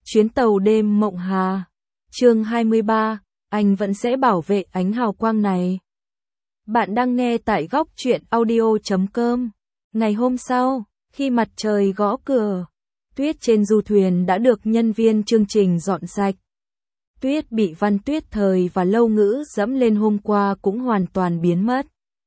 Chuyến tàu đêm Mộng Hà. Chương 23, anh vẫn sẽ bảo vệ ánh hào quang này. Bạn đang nghe tại góc truyện audio.com. Ngày hôm sau, khi mặt trời gõ cửa, tuyết trên du thuyền đã được nhân viên chương trình dọn sạch. Tuyết bị Văn Tuyết Thời và Lâu Ngữ dẫm lên hôm qua cũng hoàn toàn biến mất.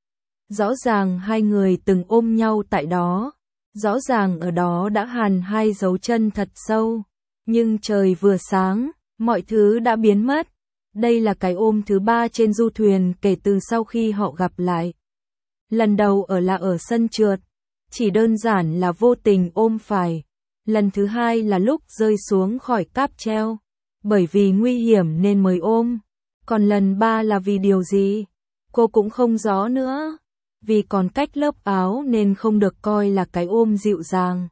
Rõ ràng hai người từng ôm nhau tại đó. Rõ ràng ở đó đã hàn hai dấu chân thật sâu. Nhưng trời vừa sáng, mọi thứ đã biến mất. Đây là cái ôm thứ 3 trên du thuyền kể từ sau khi họ gặp lại. Lần đầu là ở sân trượt, chỉ đơn giản là vô tình ôm phải. Lần thứ hai là lúc rơi xuống khỏi cáp treo, bởi vì nguy hiểm nên mới ôm. Còn lần 3 là vì điều gì? Cô cũng không rõ nữa. Vì còn cách lớp áo nên không được coi là cái ôm dịu dàng.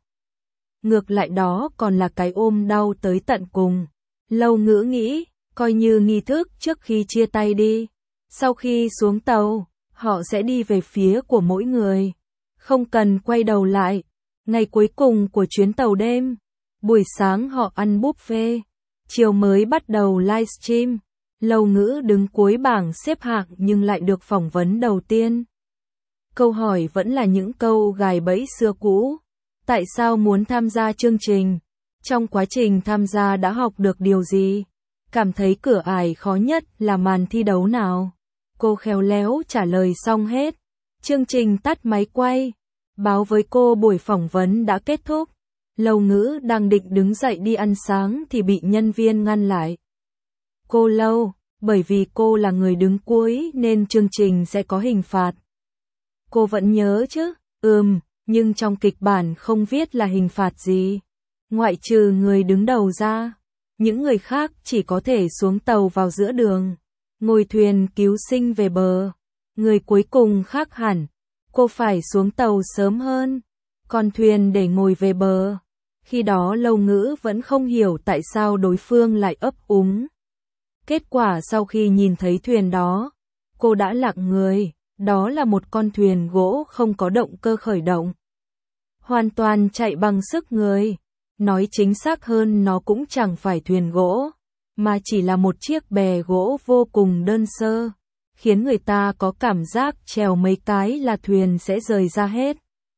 Ngược lại đó còn là cái ôm đau tới tận cùng. Lâu Ngữ nghĩ, coi như nghi thức trước khi chia tay đi. Sau khi xuống tàu, họ sẽ đi về phía của mỗi người. Không cần quay đầu lại. Ngày cuối cùng của chuyến tàu đêm. Buổi sáng họ ăn buffet. Chiều mới bắt đầu livestream. Lâu Ngữ đứng cuối bảng xếp hạng nhưng lại được phỏng vấn đầu tiên. Câu hỏi vẫn là những câu gài bẫy xưa cũ. Tại sao muốn tham gia chương trình? Trong quá trình tham gia đã học được điều gì? Cảm thấy cửa ải khó nhất là màn thi đấu nào? Cô khéo léo trả lời xong hết. Chương trình tắt máy quay. Báo với cô buổi phỏng vấn đã kết thúc. Lâu Ngữ đang định đứng dậy đi ăn sáng thì bị nhân viên ngăn lại. Cô Lâu, bởi vì cô là người đứng cuối nên chương trình sẽ có hình phạt. Cô vẫn nhớ chứ? Nhưng trong kịch bản không viết là hình phạt gì. Ngoại trừ người đứng đầu ra, những người khác chỉ có thể xuống tàu vào giữa đường, ngồi thuyền cứu sinh về bờ. Người cuối cùng khác hẳn, cô phải xuống tàu sớm hơn, còn thuyền để ngồi về bờ. Khi đó Lâu Ngữ vẫn không hiểu tại sao đối phương lại ấp úng. Kết quả sau khi nhìn thấy thuyền đó, cô đã lặng người. Đó là một con thuyền gỗ không có động cơ khởi động. Hoàn toàn chạy bằng sức người. Nói chính xác hơn nó cũng chẳng phải thuyền gỗ, mà chỉ là một chiếc bè gỗ vô cùng đơn sơ, khiến người ta có cảm giác chèo mấy cái là thuyền sẽ rời ra hết.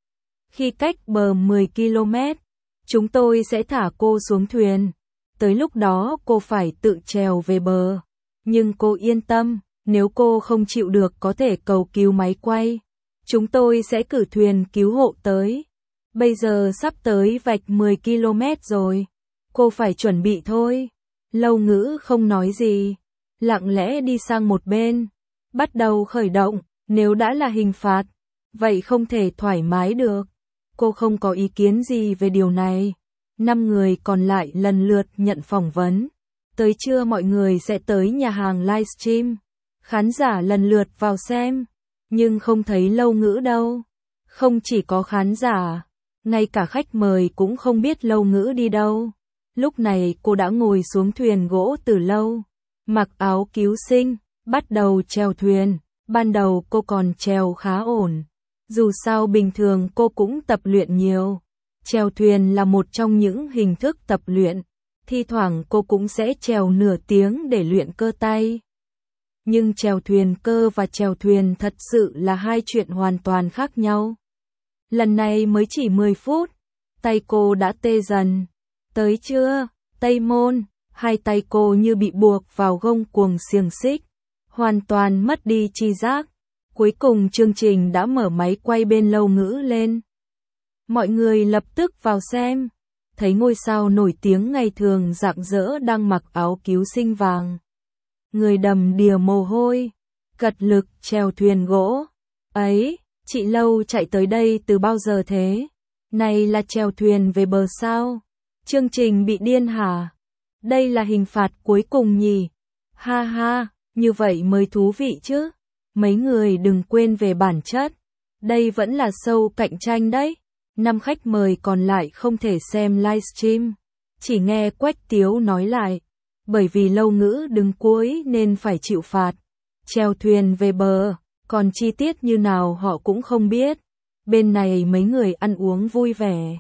Khi cách bờ 10 km, chúng tôi sẽ thả cô xuống thuyền. Tới lúc đó cô phải tự chèo về bờ. Nhưng cô yên tâm. Nếu cô không chịu được có thể cầu cứu máy quay. Chúng tôi sẽ cử thuyền cứu hộ tới. Bây giờ sắp tới vạch 10 km rồi. Cô phải chuẩn bị thôi. Lâu Ngữ không nói gì. Lặng lẽ đi sang một bên. Bắt đầu khởi động. Nếu đã là hình phạt, vậy không thể thoải mái được. Cô không có ý kiến gì về điều này. 5 người còn lại lần lượt nhận phỏng vấn. Tới trưa mọi người sẽ tới nhà hàng livestream. Khán giả lần lượt vào xem, nhưng không thấy Lâu Ngữ đâu. Không chỉ có khán giả, ngay cả khách mời cũng không biết Lâu Ngữ đi đâu. Lúc này cô đã ngồi xuống thuyền gỗ từ lâu, mặc áo cứu sinh, bắt đầu chèo thuyền. Ban đầu cô còn chèo khá ổn, dù sao bình thường cô cũng tập luyện nhiều. Chèo thuyền là một trong những hình thức tập luyện, thi thoảng cô cũng sẽ chèo nửa tiếng để luyện cơ tay. Nhưng chèo thuyền cơ và chèo thuyền thật sự là hai chuyện hoàn toàn khác nhau. Lần này mới chỉ 10 phút, tay cô đã tê dần. Tới trưa, Tây Môn, hai tay cô như bị buộc vào gông cuồng xiềng xích, hoàn toàn mất đi tri giác. Cuối cùng chương trình đã mở máy quay bên Lâu Ngữ lên. Mọi người lập tức vào xem, thấy ngôi sao nổi tiếng ngày thường rạng rỡ đang mặc áo cứu sinh vàng. Người đầm đìa mồ hôi, cật lực chèo thuyền gỗ. Ấy, chị Lâu chạy tới đây từ bao giờ thế? Này là chèo thuyền về bờ sao? Chương trình bị điên hả? Đây là hình phạt cuối cùng nhỉ? Ha ha, như vậy mới thú vị chứ. Mấy người đừng quên về bản chất. Đây vẫn là show cạnh tranh đấy. 5 khách mời còn lại không thể xem livestream, chỉ nghe Quách Tiếu nói lại. Bởi vì Lâu Ngữ đứng cuối nên phải chịu phạt. Chèo thuyền về bờ, còn chi tiết như nào họ cũng không biết. Bên này mấy người ăn uống vui vẻ.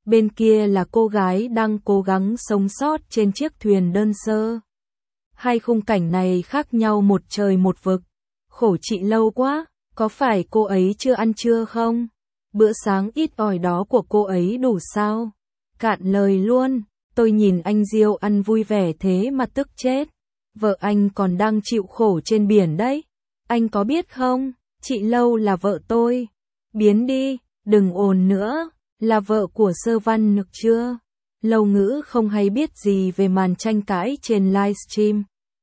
bên kia là cô gái đang cố gắng sống sót trên chiếc thuyền đơn sơ. Hai khung cảnh này khác nhau một trời một vực. Khổ chị Lâu quá, có phải cô ấy chưa ăn trưa không? Bữa sáng ít ỏi đó của cô ấy đủ sao? Cạn lời luôn, tôi nhìn anh Diêu ăn vui vẻ thế mà tức chết. Vợ anh còn đang chịu khổ trên biển đấy. Anh có biết không, chị Lâu là vợ tôi. Biến đi, đừng ồn nữa, là vợ của Sơ Văn Nực chưa? Lâu Ngữ không hay biết gì về màn tranh cãi trên livestream.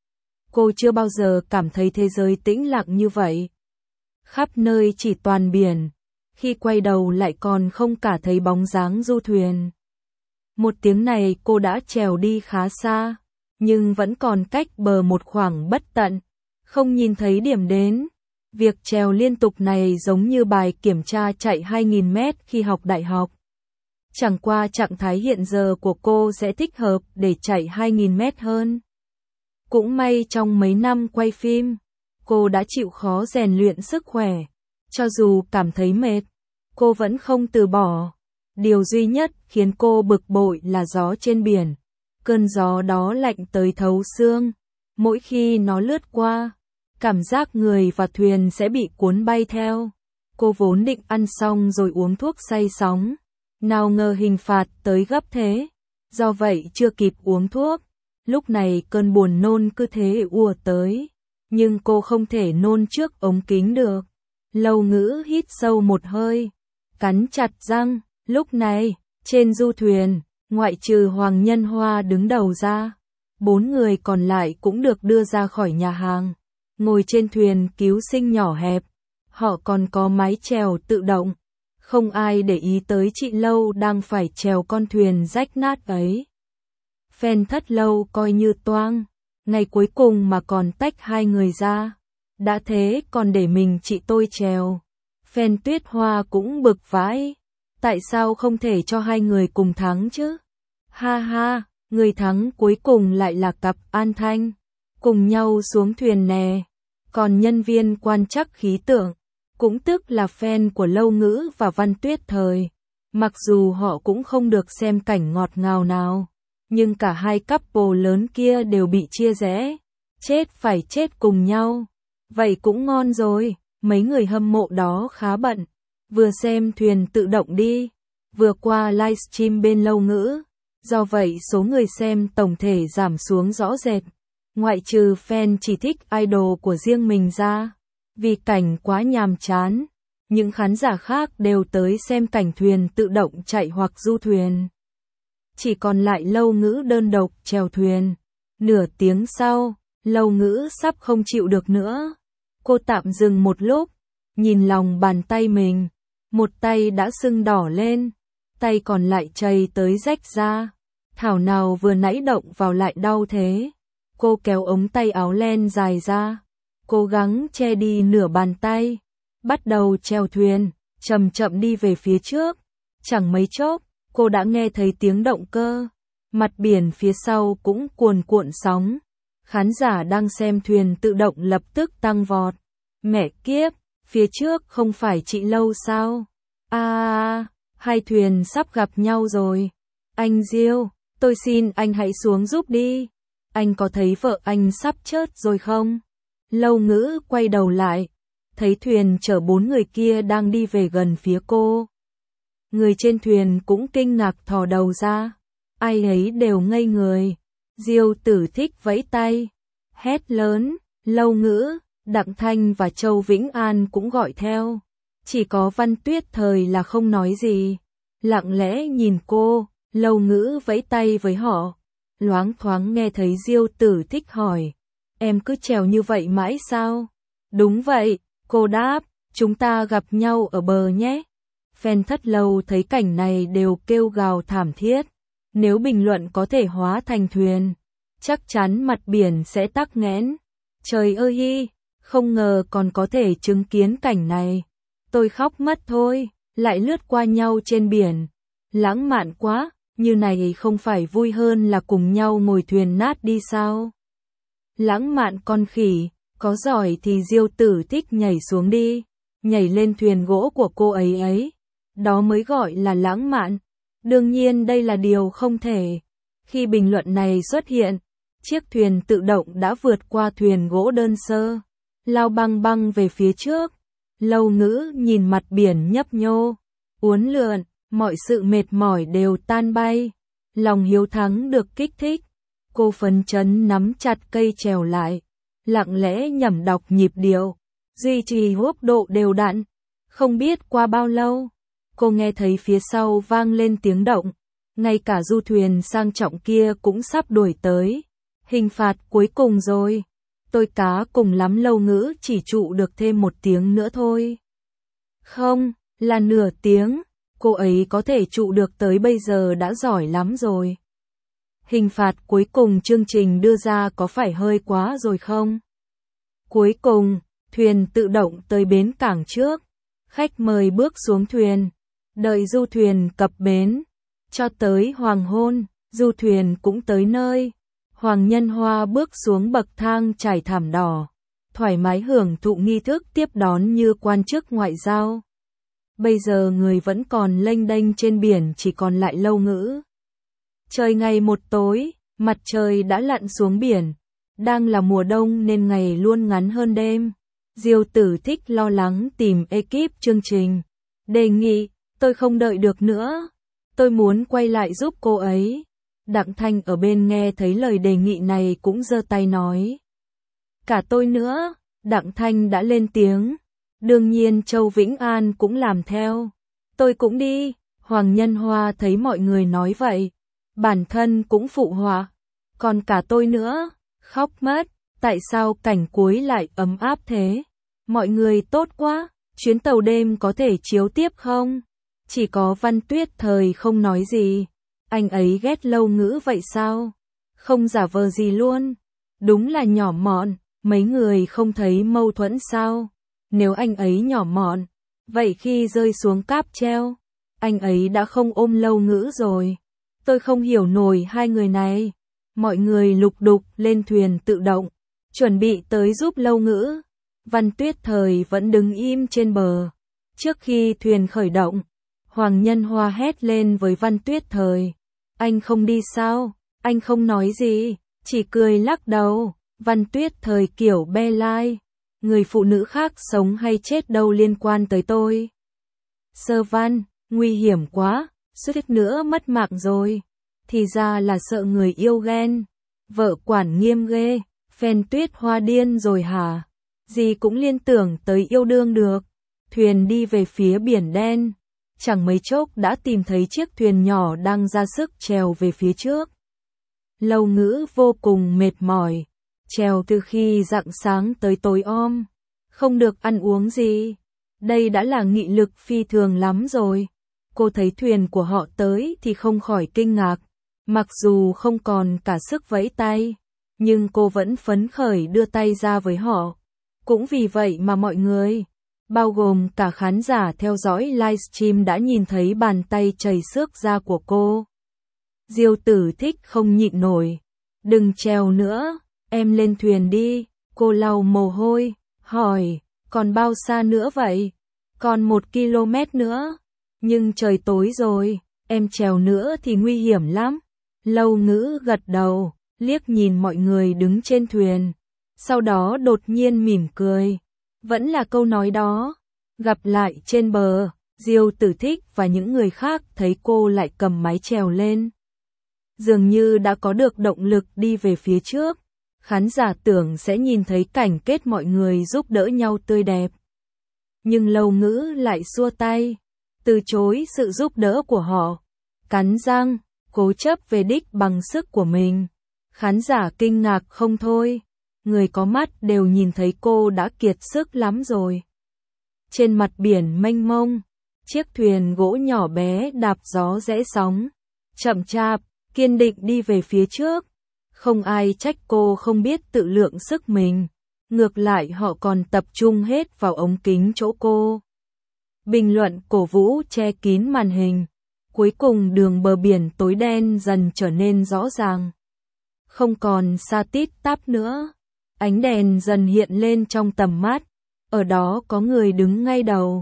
Cô chưa bao giờ cảm thấy thế giới tĩnh lặng như vậy. Khắp nơi chỉ toàn biển, khi quay đầu lại còn không cả thấy bóng dáng du thuyền. Một tiếng này cô đã trèo đi khá xa, nhưng vẫn còn cách bờ một khoảng bất tận, không nhìn thấy điểm đến. Việc trèo liên tục này giống như bài kiểm tra chạy 2.000 mét khi học đại học. Chẳng qua trạng thái hiện giờ của cô sẽ thích hợp để chạy 2.000 mét hơn. Cũng may trong mấy năm quay phim, cô đã chịu khó rèn luyện sức khỏe. Cho dù cảm thấy mệt, cô vẫn không từ bỏ. Điều duy nhất khiến cô bực bội là gió trên biển. Cơn gió đó lạnh tới thấu xương. Mỗi khi nó lướt qua, cảm giác người và thuyền sẽ bị cuốn bay theo. Cô vốn định ăn xong rồi uống thuốc xay sóng. Nào ngờ hình phạt tới gấp thế. Do vậy chưa kịp uống thuốc. Lúc này cơn buồn nôn cứ thế ùa tới. Nhưng cô không thể nôn trước ống kính được. Lâu Ngữ hít sâu một hơi, cắn chặt răng. Lúc này, trên du thuyền, ngoại trừ Hoàng Nhân Hoa đứng đầu ra, 4 người còn lại cũng được đưa ra khỏi nhà hàng. Ngồi trên thuyền cứu sinh nhỏ hẹp, họ còn có mái chèo tự động. Không ai để ý tới chị Lâu đang phải chèo con thuyền rách nát ấy. Fan Thất Lâu coi như toang, ngày cuối cùng mà còn tách hai người ra. Đã thế còn để mình chị tôi chèo. Fan Tuyết Hoa cũng bực vãi. Tại sao không thể cho hai người cùng thắng chứ? Ha ha, người thắng cuối cùng lại là cặp An Thanh. Cùng nhau xuống thuyền nè. Còn nhân viên quan trắc khí tượng, cũng tức là fan của Lâu Ngữ và Văn Tuyết Thời. Mặc dù họ cũng không được xem cảnh ngọt ngào nào, nhưng cả hai couple lớn kia đều bị chia rẽ. Chết phải chết cùng nhau. Vậy cũng ngon rồi, mấy người hâm mộ đó khá bận. Vừa xem thuyền tự động đi, vừa qua livestream bên Lâu Ngữ. Do vậy số người xem tổng thể giảm xuống rõ rệt. Ngoại trừ fan chỉ thích idol của riêng mình ra. Vì cảnh quá nhàm chán, những khán giả khác đều tới xem cảnh thuyền tự động chạy hoặc du thuyền. Chỉ còn lại Lâu Ngữ đơn độc chèo thuyền. Nửa tiếng sau, Lâu Ngữ sắp không chịu được nữa. Cô tạm dừng một lúc, nhìn lòng bàn tay mình. Một tay đã sưng đỏ lên, tay còn lại chảy tới rách ra. Thảo nào vừa nãy động vào lại đau thế. Cô kéo ống tay áo len dài ra, cố gắng che đi nửa bàn tay. Bắt đầu chèo thuyền, chậm chậm đi về phía trước. Chẳng mấy chốc, cô đã nghe thấy tiếng động cơ. Mặt biển phía sau cũng cuồn cuộn sóng. Khán giả đang xem thuyền tự động lập tức tăng vọt. Mẹ kiếp, phía trước không phải chị Lâu sao? Hai thuyền sắp gặp nhau rồi. Anh Diêu, tôi xin anh hãy xuống giúp đi. Anh có thấy vợ anh sắp chết rồi không? Lâu Ngữ quay đầu lại, thấy thuyền chở 4 người kia đang đi về gần phía cô. Người trên thuyền cũng kinh ngạc thò đầu ra. Ai ấy đều ngây người. Diêu Tử Thích vẫy tay, hét lớn, Lâu Ngữ, Đặng Thanh và Châu Vĩnh An cũng gọi theo. Chỉ có Văn Tuyết Thời là không nói gì, lặng lẽ nhìn cô. Lâu Ngữ vẫy tay với họ. Loáng thoáng nghe thấy Diêu Tử Thích hỏi, em cứ trèo như vậy mãi sao? Đúng vậy, cô đáp, chúng ta gặp nhau ở bờ nhé. Fan Thất Lâu thấy cảnh này đều kêu gào thảm thiết. Nếu bình luận có thể hóa thành thuyền, chắc chắn mặt biển sẽ tắc nghẽn. Trời ơi, không ngờ còn có thể chứng kiến cảnh này. Tôi khóc mất thôi, lại lướt qua nhau trên biển. Lãng mạn quá, như này không phải vui hơn là cùng nhau ngồi thuyền nát đi sao? Lãng mạn con khỉ, có giỏi thì Diêu Tử Thích nhảy xuống đi, nhảy lên thuyền gỗ của cô ấy ấy. Đó mới gọi là lãng mạn. Đương nhiên đây là điều không thể. Khi bình luận này xuất hiện, chiếc thuyền tự động đã vượt qua thuyền gỗ đơn sơ, lao băng băng về phía trước. Lâu Ngữ nhìn mặt biển nhấp nhô, uốn lượn, mọi sự mệt mỏi đều tan bay. Lòng hiếu thắng được kích thích. Cô phấn chấn nắm chặt cây chèo lại, lặng lẽ nhẩm đọc nhịp điệu, duy trì hô độ đều đặn. Không biết qua bao lâu, cô nghe thấy phía sau vang lên tiếng động, ngay cả du thuyền sang trọng kia cũng sắp đuổi tới. Hình phạt cuối cùng rồi. Tôi cá cùng lắm Lâu Ngữ chỉ trụ được thêm 1 tiếng nữa thôi. Không, là nửa tiếng, cô ấy có thể trụ được tới bây giờ đã giỏi lắm rồi. Hình phạt cuối cùng chương trình đưa ra có phải hơi quá rồi không? Cuối cùng, thuyền tự động tới bến cảng trước. Khách mời bước xuống thuyền, đợi du thuyền cập bến. Cho tới hoàng hôn, du thuyền cũng tới nơi. Hoàng Nhân Hoa bước xuống bậc thang trải thảm đỏ, thoải mái hưởng thụ nghi thức tiếp đón như quan chức ngoại giao. Bây giờ người vẫn còn lênh đênh trên biển, chỉ còn lại Lâu Ngữ. Trời ngày một tối, mặt trời đã lặn xuống biển. Đang là mùa đông nên ngày luôn ngắn hơn đêm. Diêu Tử Thích lo lắng tìm ekip chương trình, đề nghị, tôi không đợi được nữa. Tôi muốn quay lại giúp cô ấy. Đặng Thanh ở bên nghe thấy lời đề nghị này cũng giơ tay nói. Cả tôi nữa. Đặng Thanh đã lên tiếng. Đương nhiên Châu Vĩnh An cũng làm theo. Tôi cũng đi. Hoàng Nhân Hoa thấy mọi người nói vậy, bản thân cũng phụ họa. Còn cả tôi nữa. Khóc mất. Tại sao cảnh cuối lại ấm áp thế? Mọi người tốt quá. Chuyến tàu đêm có thể chiếu tiếp không? Chỉ có Văn Tuyết Thời không nói gì. Anh ấy ghét Lâu Ngữ vậy sao? Không giả vờ gì luôn. Đúng là nhỏ mọn, mấy người không thấy mâu thuẫn sao? Nếu anh ấy nhỏ mọn, vậy khi rơi xuống cáp treo, anh ấy đã không ôm Lâu Ngữ rồi. Tôi không hiểu nổi hai người này. Mọi người lục đục lên thuyền tự động, chuẩn bị tới giúp Lâu Ngữ. Văn Tuyết Thời vẫn đứng im trên bờ. Trước khi thuyền khởi động, Hoàng Nhân Hoa hét lên với Văn Tuyết Thời. Anh không đi sao? Anh không nói gì, chỉ cười lắc đầu. Văn Tuyết Thời kiểu be lai. Người phụ nữ khác sống hay chết đâu liên quan tới tôi. Sơ Văn, nguy hiểm quá, suýt nữa mất mạng rồi. Thì ra là sợ người yêu ghen. Vợ quản nghiêm ghê, Phen Tuyết Hoa điên rồi hả? Gì cũng liên tưởng tới yêu đương được. Thuyền đi về phía biển đen. Chẳng mấy chốc đã tìm thấy chiếc thuyền nhỏ đang ra sức trèo về phía trước. Lâu Ngữ vô cùng mệt mỏi. Trèo từ khi rạng sáng tới tối om. Không được ăn uống gì. Đây đã là nghị lực phi thường lắm rồi. Cô thấy thuyền của họ tới thì không khỏi kinh ngạc. Mặc dù không còn cả sức vẫy tay, nhưng cô vẫn phấn khởi đưa tay ra với họ. Cũng vì vậy mà mọi người, bao gồm cả khán giả theo dõi livestream đã nhìn thấy bàn tay chảy xước ra của cô. Diêu Tử Thích không nhịn nổi. Đừng trèo nữa, em lên thuyền đi. Cô lau mồ hôi, hỏi, còn bao xa nữa vậy? Còn 1 km nữa. Nhưng trời tối rồi, em trèo nữa thì nguy hiểm lắm. Lâu Ngữ gật đầu, liếc nhìn mọi người đứng trên thuyền. Sau đó đột nhiên mỉm cười. Vẫn là câu nói đó. Gặp lại trên bờ, Diêu Tử Thích và những người khác thấy cô lại cầm mái chèo lên. Dường như đã có được động lực đi về phía trước. Khán giả tưởng sẽ nhìn thấy cảnh kết mọi người giúp đỡ nhau tươi đẹp. Nhưng Lâu Ngữ lại xua tay, từ chối sự giúp đỡ của họ. Cắn răng, cố chấp về đích bằng sức của mình. Khán giả kinh ngạc không thôi. Người có mắt đều nhìn thấy cô đã kiệt sức lắm rồi. Trên mặt biển mênh mông, chiếc thuyền gỗ nhỏ bé đạp gió rẽ sóng, chậm chạp, kiên định đi về phía trước. Không ai trách cô không biết tự lượng sức mình. Ngược lại họ còn tập trung hết vào ống kính chỗ cô. Bình luận cổ vũ che kín màn hình. Cuối cùng đường bờ biển tối đen dần trở nên rõ ràng. Không còn xa tít tắp nữa. Ánh đèn dần hiện lên trong tầm mắt. Ở đó có người đứng ngay đầu.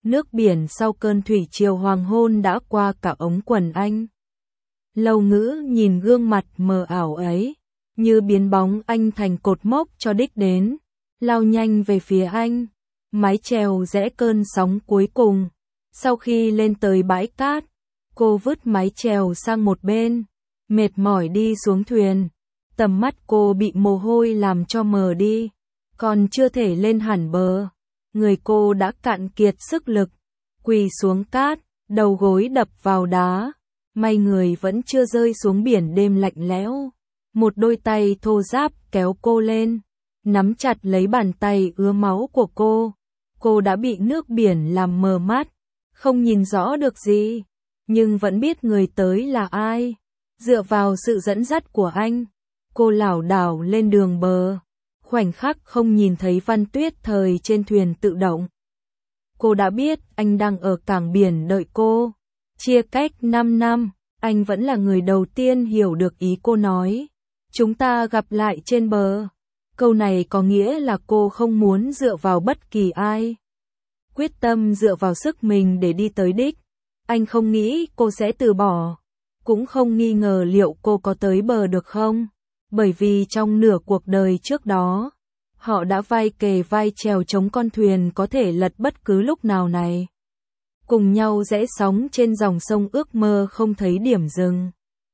Nước biển sau cơn thủy triều hoàng hôn đã qua cả ống quần anh. Lâu Ngữ nhìn gương mặt mờ ảo ấy, như biến bóng anh thành cột mốc cho đích đến, lao nhanh về phía anh. Mái chèo rẽ cơn sóng cuối cùng. Sau khi lên tới bãi cát, cô vứt mái chèo sang một bên, mệt mỏi đi xuống thuyền. Tầm mắt cô bị mồ hôi làm cho mờ đi, còn chưa thể lên hẳn bờ. Người cô đã cạn kiệt sức lực, quỳ xuống cát, đầu gối đập vào đá. May người vẫn chưa rơi xuống biển đêm lạnh lẽo. Một đôi tay thô ráp kéo cô lên, nắm chặt lấy bàn tay ứa máu của cô. Cô đã bị nước biển làm mờ mắt, không nhìn rõ được gì, nhưng vẫn biết người tới là ai. Dựa vào sự dẫn dắt của anh, cô lảo đảo lên đường bờ. Khoảnh khắc không nhìn thấy Văn Tuyết Thời trên thuyền tự động, cô đã biết anh đang ở cảng biển đợi cô. Chia cách 5 năm, anh vẫn là người đầu tiên hiểu được ý cô nói. Chúng ta gặp lại trên bờ. Câu này có nghĩa là cô không muốn dựa vào bất kỳ ai, quyết tâm dựa vào sức mình để đi tới đích. Anh không nghĩ cô sẽ từ bỏ, cũng không nghi ngờ liệu cô có tới bờ được không, bởi vì trong nửa cuộc đời trước đó, họ đã vai kề vai chèo chống con thuyền có thể lật bất cứ lúc nào này. Cùng nhau rẽ sóng trên dòng sông ước mơ không thấy điểm dừng.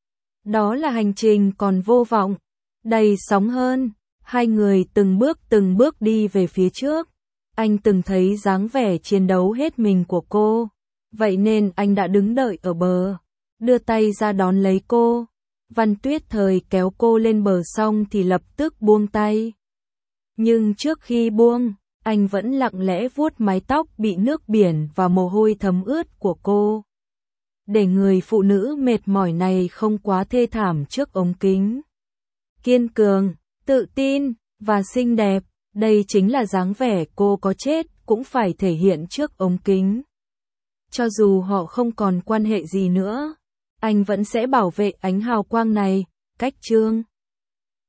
Đó là hành trình còn vô vọng, đầy sóng hơn. Hai người từng bước đi về phía trước. Anh từng thấy dáng vẻ chiến đấu hết mình của cô, vậy nên anh đã đứng đợi ở bờ, đưa tay ra đón lấy cô. Văn Tuyết Thời kéo cô lên bờ xong thì lập tức buông tay. Nhưng trước khi buông, anh vẫn lặng lẽ vuốt mái tóc bị nước biển và mồ hôi thấm ướt của cô. Để người phụ nữ mệt mỏi này không quá thê thảm trước ống kính. Kiên cường, tự tin và xinh đẹp, đây chính là dáng vẻ cô có chết cũng phải thể hiện trước ống kính. Cho dù họ không còn quan hệ gì nữa, anh vẫn sẽ bảo vệ ánh hào quang này. Cách chương